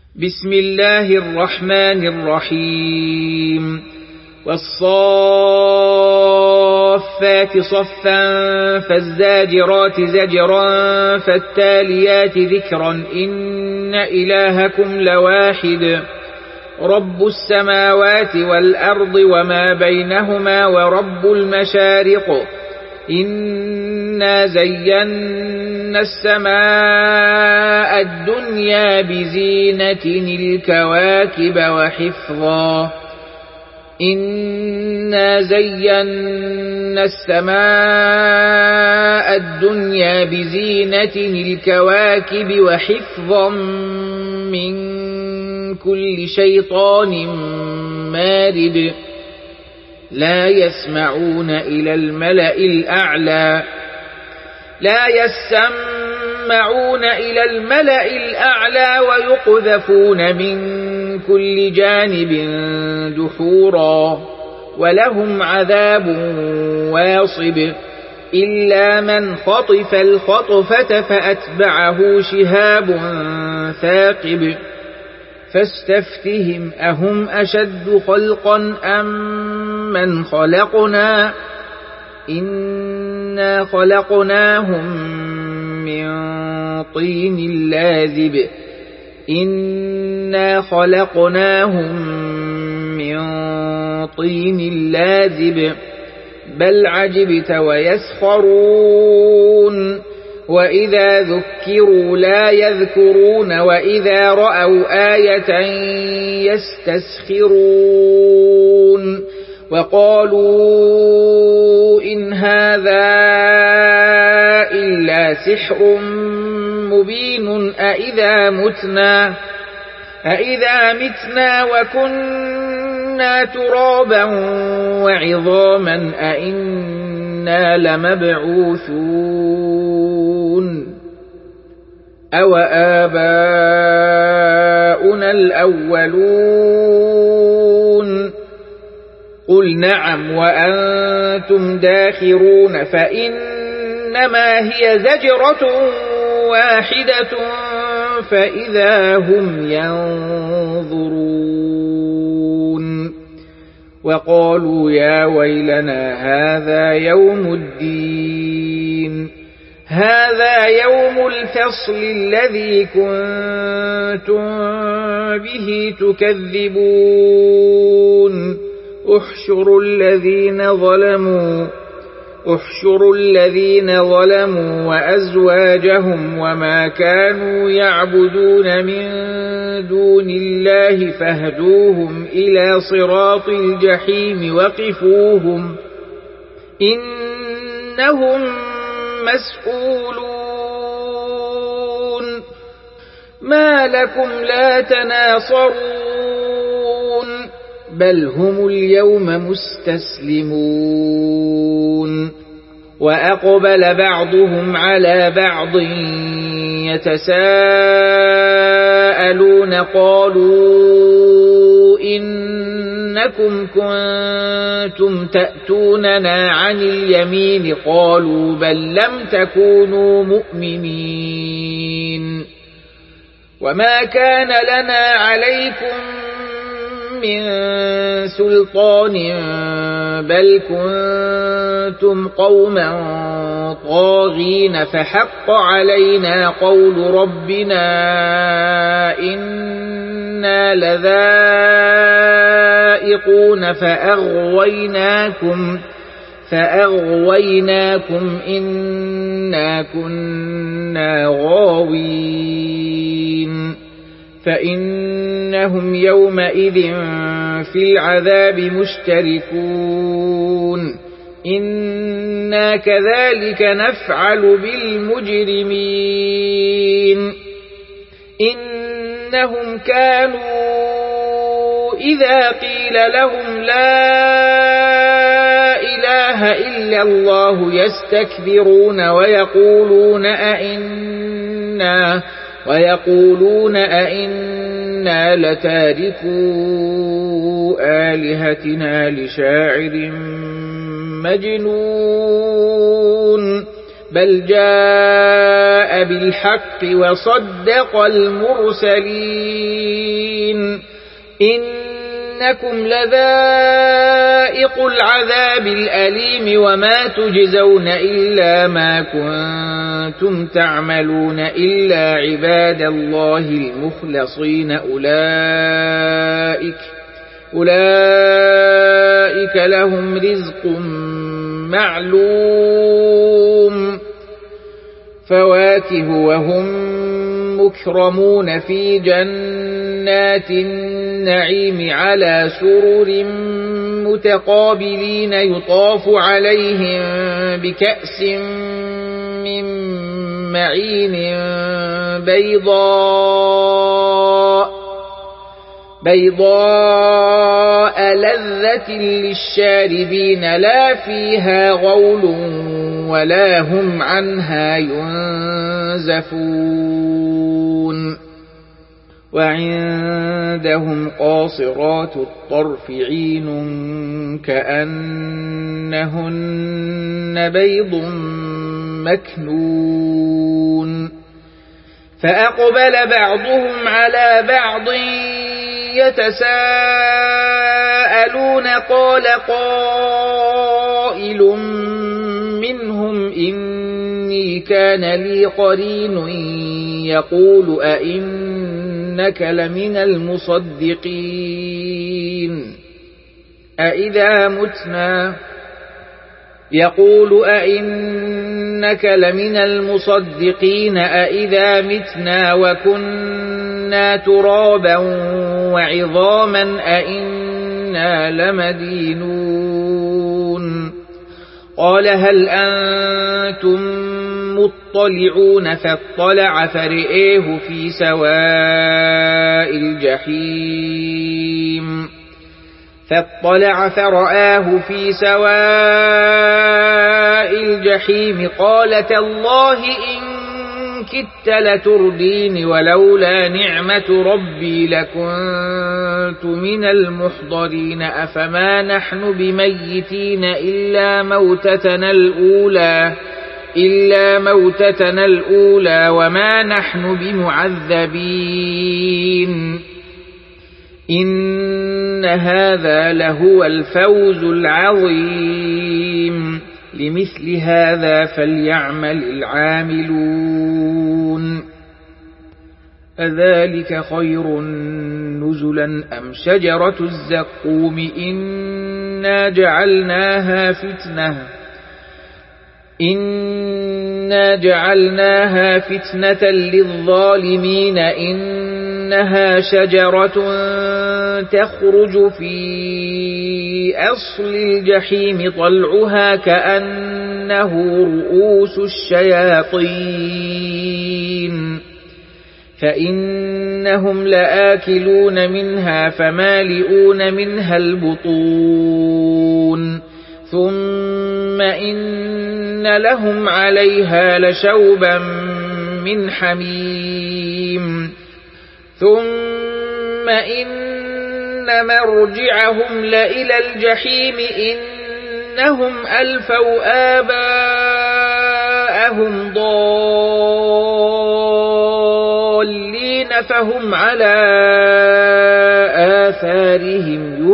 بسم الله الرحمن الرحيم والصافات صفا فالزاجرات زجرا فالتاليات ذكرا إن إلهكم لواحد رب السماوات والأرض وما بينهما ورب المشارق إنا زينا السماء الدنيا بزينة الكواكب وحفظا إنا زينا السماء الدنيا بزينة الكواكب وحفظا من كل شيطان مارد لا يسمعون إلى الملأ الأعلى ويقذفون من كل جانب دحورا ولهم عذاب واصب إلا من خطف الخطفة فأتبعه شهاب ثاقب فاستفتهم أهم أشد خلقا أم من خلقنا إنا خلقناهم من طين لازب بل عجبت ويسخرون وإذا ذكروا لا يذكرون وإذا رأوا آية يستسخرون وقالوا إن هذا إلا سحر مبين أإذا متنا وكنا ترابا وعظاما أإنا لمبعوثون أو آباؤنا الأولون قل نعم وأنتم داخرون فإنما هي زجرة واحدة فإذا هم ينظرون وقالوا يا ويلنا هذا يوم الفصل الذي كنتم به تكذبون احشروا الذين ظلموا وأزواجهم وما كانوا يعبدون من دون الله فاهدوهم إلى صراط الجحيم وقفوهم إنهم مسؤولون ما لكم لا تناصرون بل هم اليوم مستسلمون وأقبل بعضهم على بعض يتساءلون قالوا إنكم كنتم تأتوننا عن اليمين قالوا بل لم تكونوا مؤمنين وما كان لنا عليكم من سلطان بل كنتم قوما طاغين فحق علينا قول ربنا إنا لذائقون فأغويناكم إنا كنا غاوين فإنهم يومئذ في العذاب مشتركون إنا كذلك نفعل بالمجرمين إنهم كانوا إذا قيل لهم لا إله إلا الله يستكبرون ويقولون أئنا لتاركو آلهتنا لشاعر مجنون بل جاء بالحق وصدق المرسلين إنكم لذائق العذاب الأليم وما تجزون إلا ما كنتم تعملون إلا عباد الله المخلصين أولئك لهم رزق معلوم فواكه وهم مكرمون في جنات النعيم على سرر متقابلين يطاف عليهم بكأس من معين بيضاء لذة للشاربين لا فيها غول ولا هم عنها ينزفون وعندهم قاصرات الطرف عين كأنهن بيض مكنون فأقبل بعضهم على بعض يتساءلون قال قائل منهم إني كان لي قرين يقول أئنك لمن المصدقين أئذا متنا وكنا ترابا وعظاما أئنا لمدينون قال هل أنتم مطلعون فاطلع فرئيه في سواء الجحيم قال تالله إن كدت لتردين ولولا نعمة ربي لكنت من المحضرين أفما نحن بميتين إلا موتتنا الأولى وما نحن بمعذبين إن هذا لهو الفوز العظيم لمثل هذا فليعمل العاملون أذلك خير نزلا أم شجرة الزقوم إنا جعلناها فتنة للظالمين إنها شجرة تخرج في أصل الجحيم طلعها كأنه رؤوس الشياطين فإنهم لآكلون منها فمالئون منها البطون ثم إن لهم عليها لشوبا من حميم ثم إن مرجعهم لإلى الجحيم إنهم ألفوا آباءهم ضالين فهم على آثارهم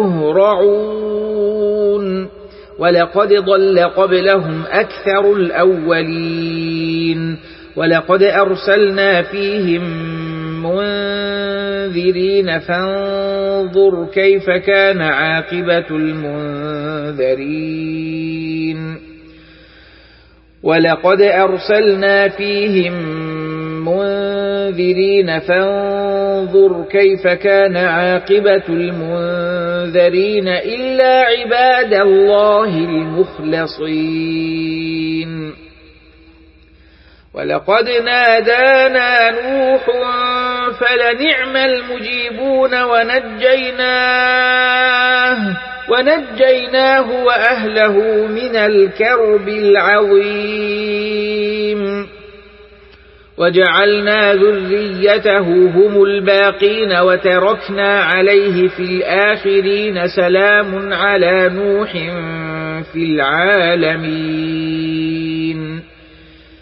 يهرعون ولقد ضل قبلهم أكثر الأولين ولقد أرسلنا فيهم منذرين فانظر كيف كان عاقبة المنذرين ولقد أرسلنا فيهم منذرين فانظر كيف كان عاقبة المنذرين إلا عباد الله المخلصين ولقد نادانا نوح فلنعم المجيبون ونجيناه وأهله من الكرب العظيم وجعلنا ذريته هم الباقين وتركنا عليه في الآخرين سلام على نوح في العالمين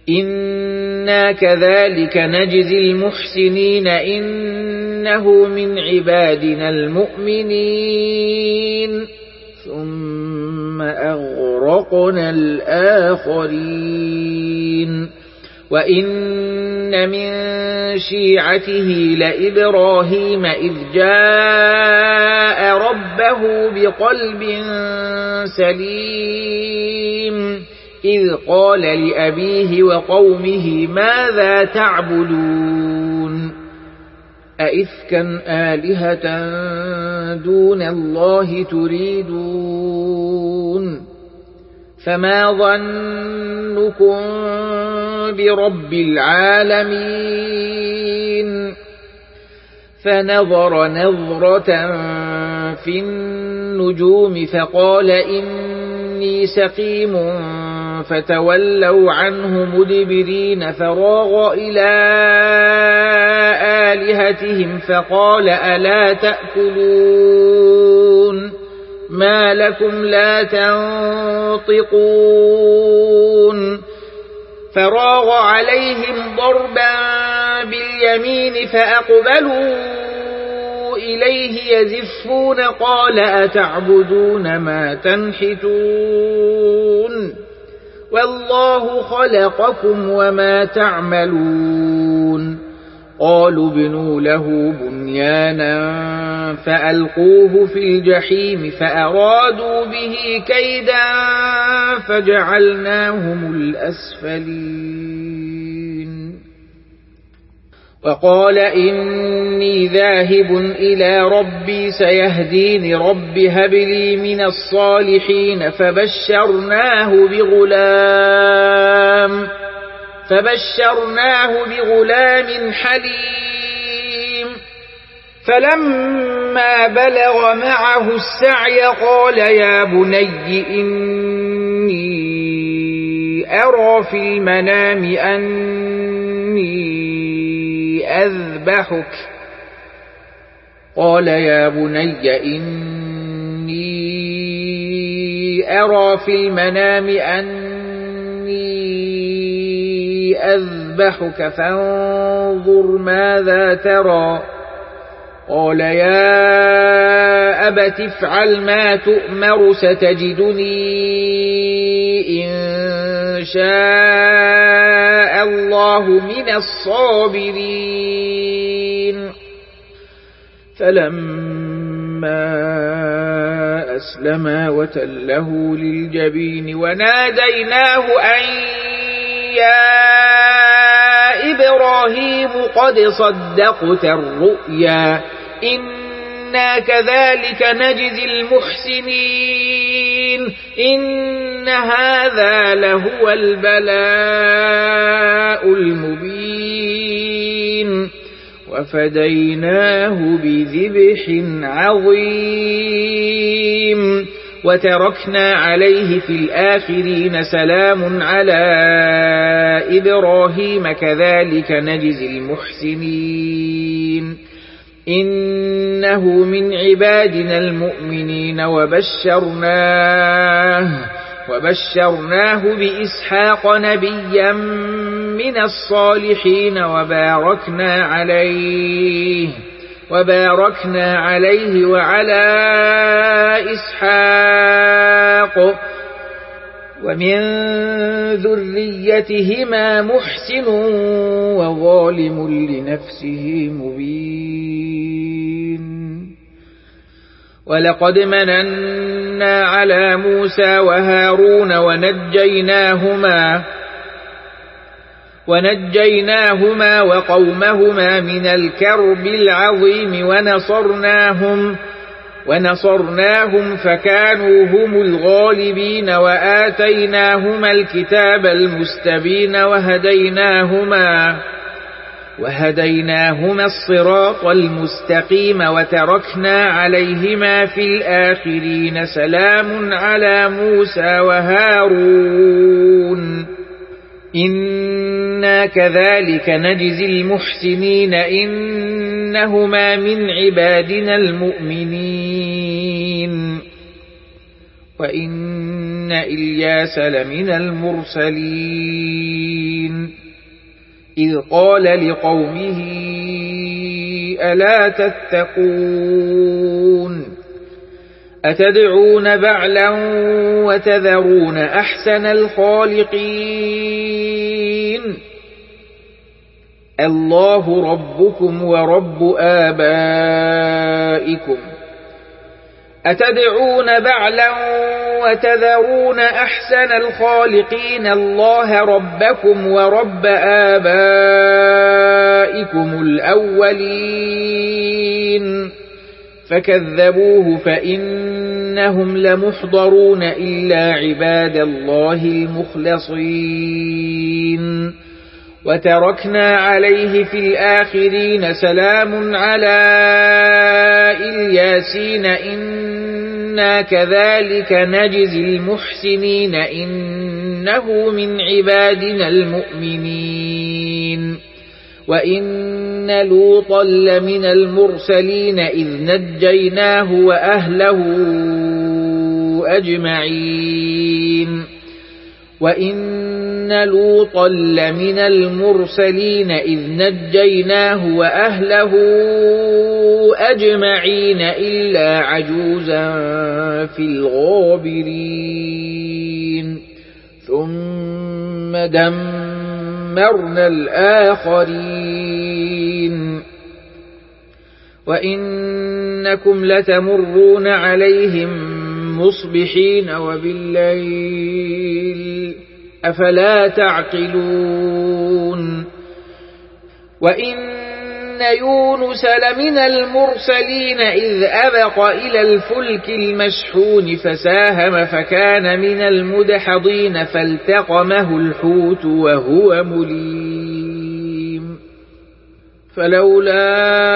إنا كذلك نجزي المحسنين إنه من عبادنا المؤمنين ثم أغرقنا الآخرين وإن من شيعته لإبراهيم إذ جاء ربه بقلب سليم إذ قال لأبيه وقومه ماذا تعبدون أئفكا آلهة دون الله تريدون فما ظنكم برب العالمين فنظر نظرة في النجوم فقال إني سقيم فتولوا عنه مدبرين فراغ إلى آلهتهم فقال ألا تأكلون ما لكم لا تنطقون فراغ عليهم ضربا باليمين فأقبلوا إليه يزفون قال أتعبدون ما تنحتون والله خلقكم وما تعملون قالوا ابنوا له بنيانا فألقوه في الجحيم فأرادوا به كيدا فجعلناهم الأسفلين وقال إني ذاهب إلى ربي سيهدين رب هب لي من الصالحين فبشرناه بغلام حليم فلما بلغ معه السعي قال يا بني إني أرى في المنام أني أذبحك قال يا بني إني أرى في المنام أني أذبحك فانظر ماذا ترى قال يا أبت افعل ما تؤمر ستجدني إن شاء الله من الصابرين فلما أسلما وتله للجبين وناديناه أن يا إبراهيم قد صدقت الرؤيا إنا كذلك نجزي المحسنين إن هذا لهو البلاء المبين وفديناه بذبح عظيم وتركنا عليه في الآخرين سلام على إبراهيم كذلك نجزي المحسنين إنه من عبادنا المؤمنين وبشرناه بإسحاق نبيا من الصالحين وباركنا عليه وعلى إسحاق ومن ذريتهما محسن وظالم لنفسه مبين ولقد مننا على موسى وهارون ونجيناهما وقومهما من الكرب العظيم ونصرناهم فكانوا هم الغالبين وآتيناهما الكتاب المستبين وهديناهما الصراط المستقيم وتركنا عليهما في الآخرين سلام على موسى وهارون إنا كذلك نجزي المحسنين إنهما من عبادنا المؤمنين وإن إلياس لمن المرسلين إذ قال لقومه ألا تتقون أتدعون بعلا وتذرون أحسن الخالقين الله ربكم ورب آبائكم أتدعون بعلا وتذرون أحسن الخالقين الله ربكم ورب آبائكم الأولين فكذبوه فإنهم لمحضرون إلا عباد الله المخلصين وتركنا عليه في الآخرين سلام على الياسين إنا كذلك نجزي المحسنين إنه من عبادنا المؤمنين وإن لوطا لمن المرسلين إذ نجيناه وأهله أجمعين وإن لوطا لمن المرسلين إذ نجيناه وأهله أجمعين إلا عجوزا في الغابرين ثم دمرنا الآخرين وإنكم لتمرون عليهم مصبحين وبالليل أفلا تعقلون وإن يونس لمن المرسلين إذ أبق إلى الفلك المشحون فساهم فكان من المدحضين فالتقمه الحوت وهو مليم فلولا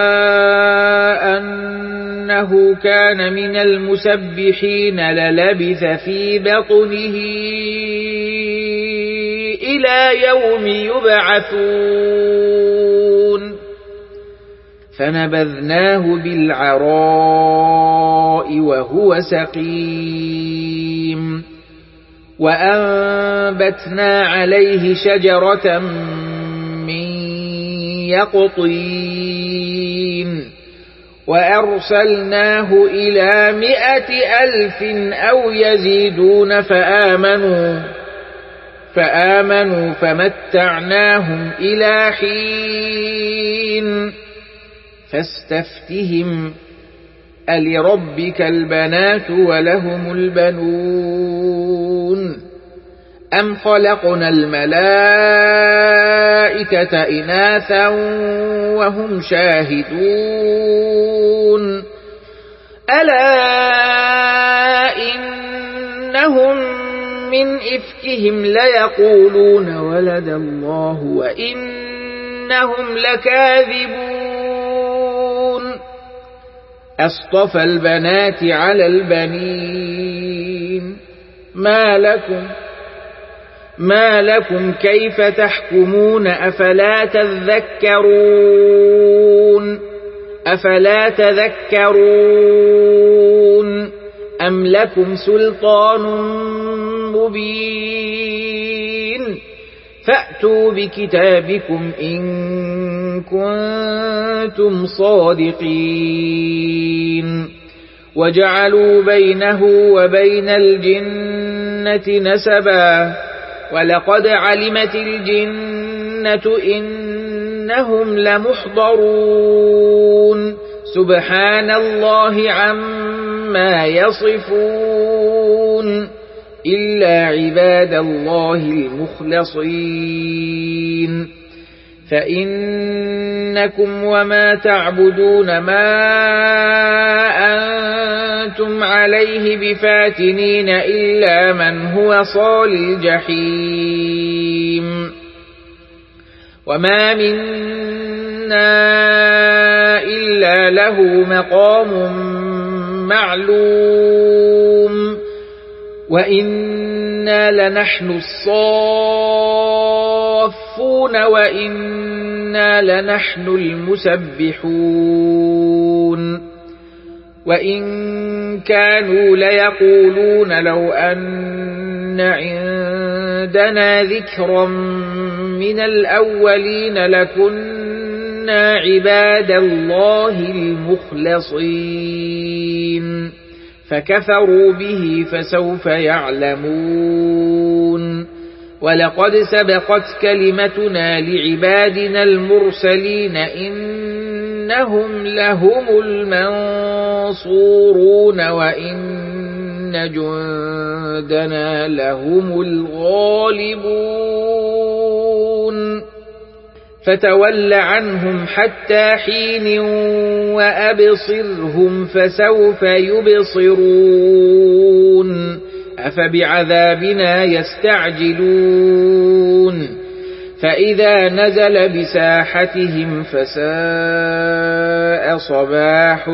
أنه كان من المسبحين للبث في بطنه إلى يوم يبعثون فنبذناه بالعراء وهو سقيم وأنبتنا عليه شجرة من يقطين وأرسلناه إلى 100,000 أو يزيدون فآمنوا فمتعناهم إلى حين فاستفتهم ألربك البنات ولهم البنون أم خلقنا الملائكة إناثا وهم شاهدون ألا إنهم من إفكهم ليقولون ولد الله وإنهم لكاذبون أصطفى البنات على البنين ما لكم كيف تحكمون أفلا تذكرون أم لكم سلطان مبين فأتوا بكتابكم إن كنتم صادقين وجعلوا بينه وبين الجنة نسبا ولقد علمت الجنة إنهم لمحضرون سبحان الله عما يصفون إلا عباد الله المخلصين فإنكم وما تعبدون ما أنتم عليه بفاتنين إلا من هو صال الجحيم وما منا إلا له مقام معلوم وإنا لنحن الصافون وإنا لنحن المسبحون وإن كانوا ليقولون لو أن عندنا ذكرا من الأولين لكنا عباد الله المخلصين فكفروا به فسوف يعلمون ولقد سبقت كلمتنا لعبادنا المرسلين إنهم لهم المنصورون وإن جندنا لهم الغالبون فتول عنهم حتى حين وأبصرهم فسوف يبصرون أفبعذابنا يستعجلون فإذا نزل بساحتهم فساء صباح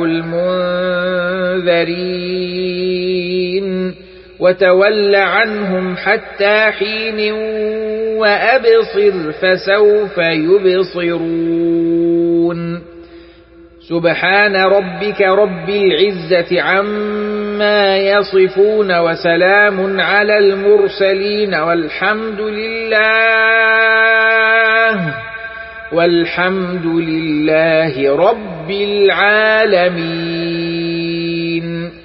المنذرين وتول عنهم حتى حين وأبصر فسوف يبصرون سبحان ربك رب العزة عما يصفون وسلام على المرسلين والحمد لله رب العالمين.